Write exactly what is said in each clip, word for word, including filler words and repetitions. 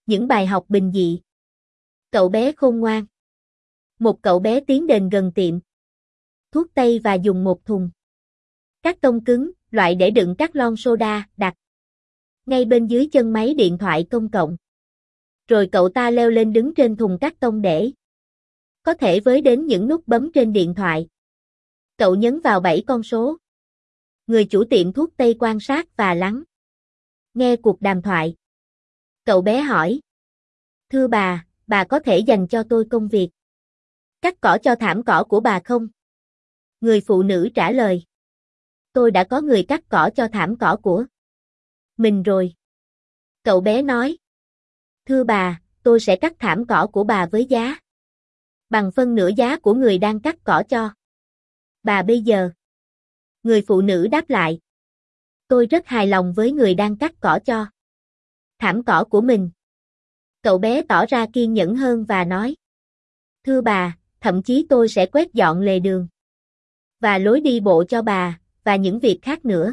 Những bài học bình dị. Cậu bé khôn ngoan. Một cậu bé tiến đến gần tiệm thuốc tây và dùng một thùng cát tông cứng, loại để đựng các lon soda, đặt ngay bên dưới chân máy điện thoại công cộng. Rồi cậu ta leo lên đứng trên thùng cát tông để có thể với đến những nút bấm trên điện thoại. Cậu nhấn vào bảy con số. Người chủ tiệm thuốc tây quan sát và lắng nghe cuộc đàm thoại. Cậu bé hỏi: "Thưa bà, bà có thể dành cho tôi công việc cắt cỏ cho thảm cỏ của bà không?" Người phụ nữ trả lời: "Tôi đã có người cắt cỏ cho thảm cỏ của mình rồi." Cậu bé nói: "Thưa bà, tôi sẽ cắt thảm cỏ của bà với giá bằng phân nửa giá của người đang cắt cỏ cho bà bây giờ." Người phụ nữ đáp lại: "Tôi rất hài lòng với người đang cắt cỏ cho thảm cỏ của mình." Cậu bé tỏ ra kiên nhẫn hơn và nói: "Thưa bà, thậm chí tôi sẽ quét dọn lề đường và lối đi bộ cho bà, và những việc khác nữa.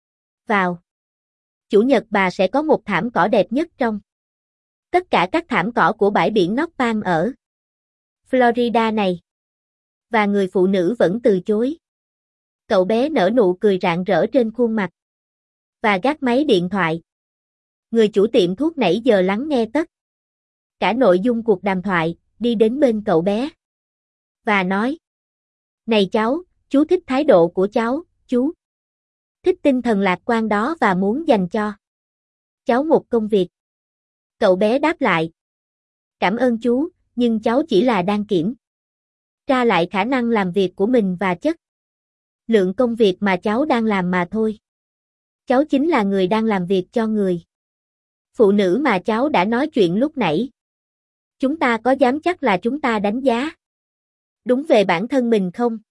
Vào Chủ nhật bà sẽ có một thảm cỏ đẹp nhất trong tất cả các thảm cỏ của bãi biển North Palm ở Florida này." Và người phụ nữ vẫn từ chối. Cậu bé nở nụ cười rạng rỡ trên khuôn mặt và gác máy điện thoại. Người chủ tiệm thuốc nãy giờ lắng nghe tất cả nội dung cuộc đàm thoại, đi đến bên cậu bé và nói: "Này cháu, chú thích thái độ của cháu, chú thích tinh thần lạc quan đó và muốn dành cho cháu một công việc." Cậu bé đáp lại: "Cảm ơn chú, nhưng cháu chỉ là đang kiểm tra lại khả năng làm việc của mình và chất lượng công việc mà cháu đang làm mà thôi. Cháu chính là người đang làm việc cho người phụ nữ mà cháu đã nói chuyện lúc nãy. Chúng ta có dám chắc là chúng ta đánh giá đúng về bản thân mình không?"